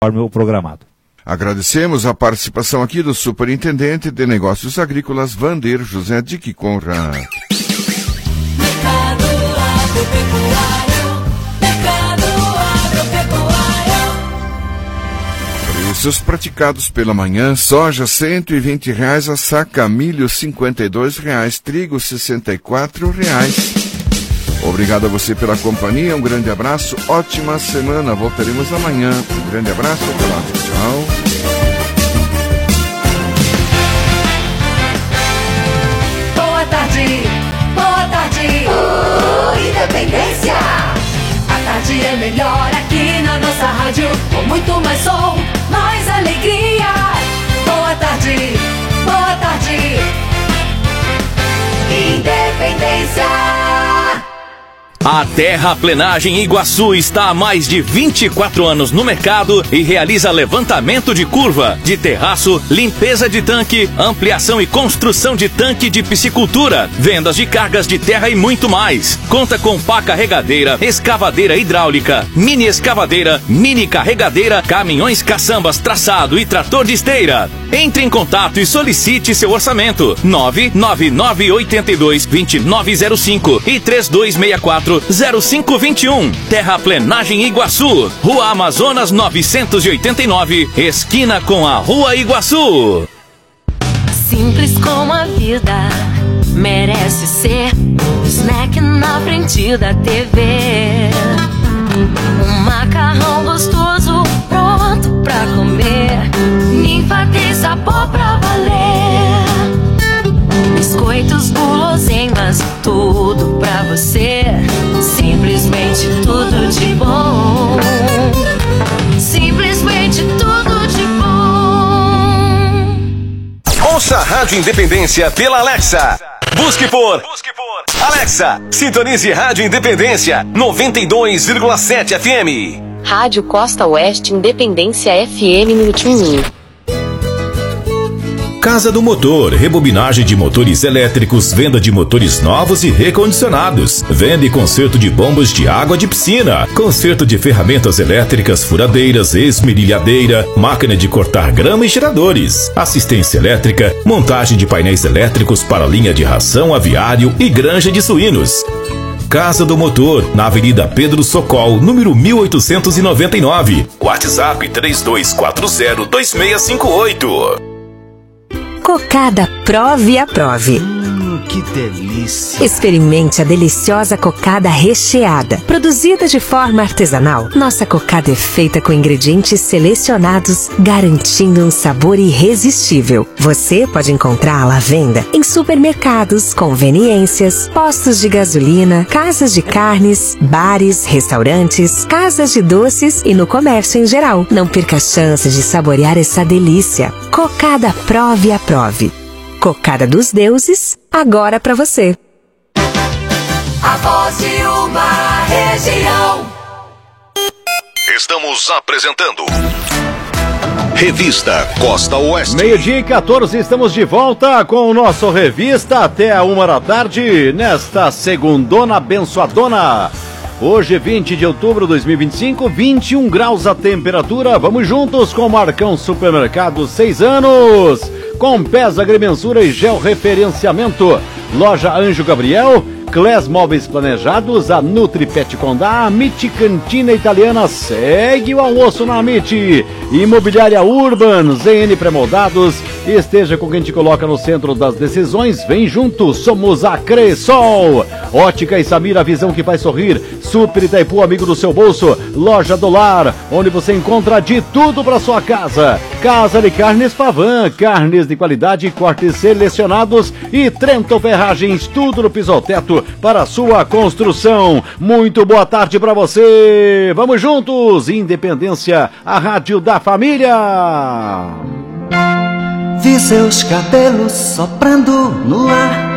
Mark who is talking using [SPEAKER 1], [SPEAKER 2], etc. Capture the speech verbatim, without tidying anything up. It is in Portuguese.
[SPEAKER 1] conforme o programado.
[SPEAKER 2] Agradecemos a participação aqui do Superintendente de Negócios Agrícolas, Vander José de Quiconra.
[SPEAKER 3] Mercado Agropecuário, Mercado Agropecuário.
[SPEAKER 2] Preços praticados pela manhã: soja cento e vinte reais a saca, milho cinquenta e dois reais, trigo sessenta e quatro reais. Obrigado a você pela companhia, um grande abraço, ótima semana, voltaremos amanhã. Um grande abraço, até lá, tchau.
[SPEAKER 3] Boa tarde, boa tarde, oh, Independência. A tarde é melhor aqui na nossa rádio, com muito mais som, mais alegria. Boa tarde, boa tarde, Independência.
[SPEAKER 4] A Terraplenagem Iguaçu está há mais de vinte e quatro anos no mercado e realiza levantamento de curva, de terraço, limpeza de tanque, ampliação e construção de tanque de piscicultura, vendas de cargas de terra e muito mais. Conta com pá carregadeira, escavadeira hidráulica, mini escavadeira, mini carregadeira, caminhões caçambas traçado e trator de esteira. Entre em contato e solicite seu orçamento. nove nove nove oito dois, dois nove zero cinco e três dois seis quatro zero cinco dois um. Terraplenagem Iguaçu, Rua Amazonas novecentos e oitenta e nove, esquina com a Rua Iguaçu.
[SPEAKER 5] Simples como a vida, merece ser um snack na frente da T V. Um macarrão gostoso, pronto pra comer. Ninfa tem sabor pra valer. Biscoitos, guloseimas, tudo pra você. Simplesmente tudo de bom. Simplesmente tudo de bom.
[SPEAKER 6] Ouça a Rádio Independência pela Alexa. Busque por, Busque por Alexa, sintonize Rádio Independência noventa e dois vírgula sete F M.
[SPEAKER 7] Rádio Costa Oeste Independência F M no Tuning.
[SPEAKER 8] Casa do Motor, rebobinagem de motores elétricos, venda de motores novos e recondicionados, venda e conserto de bombas de água de piscina, conserto de ferramentas elétricas, furadeiras, esmerilhadeira, máquina de cortar grama e geradores, assistência elétrica, montagem de painéis elétricos para linha de ração, aviário e granja de suínos. Casa do Motor, na Avenida Pedro Socol, número mil oitocentos e noventa e nove. WhatsApp três dois quatro zero, dois seis cinco oito.
[SPEAKER 9] Cocada Prove e Aprove.
[SPEAKER 10] Hum, que delícia!
[SPEAKER 9] Experimente a deliciosa cocada recheada. Produzida de forma artesanal, nossa cocada é feita com ingredientes selecionados, garantindo um sabor irresistível. Você pode encontrá-la à venda em supermercados, conveniências, postos de gasolina, casas de carnes, bares, restaurantes, casas de doces e no comércio em geral. Não perca a chance de saborear essa delícia. Cocada Prove e Aprove. Cocada dos deuses, agora pra você.
[SPEAKER 3] A voz de uma região.
[SPEAKER 6] Estamos apresentando Revista Costa Oeste.
[SPEAKER 11] Meio-dia e quatorze, estamos de volta com o nosso Revista até a uma da tarde, nesta segundona abençoadona. Hoje, vinte de outubro de dois mil e vinte e cinco, vinte e um graus a temperatura. Vamos juntos com o Marcão Supermercado, seis anos. Com Pés Agrimensura e Georreferenciamento. Loja Anjo Gabriel, Clés Móveis Planejados, a Nutripet Condá, a Amit Cantina Italiana, segue o almoço na Amit. Imobiliária Urban, Z N Premoldados, esteja com quem te coloca no centro das decisões, vem junto, somos a Cressol. Ótica e Samira, visão que faz sorrir. Super Itaipu, amigo do seu bolso. Loja do Lar, onde você encontra de tudo para sua casa. Casa de Carnes Pavan, carnes de qualidade, cortes selecionados e Trento Ferragens, tudo no piso ao teto para sua construção. Muito boa tarde para você. Vamos juntos, Independência, a rádio da família.
[SPEAKER 10] Vi seus cabelos soprando no ar.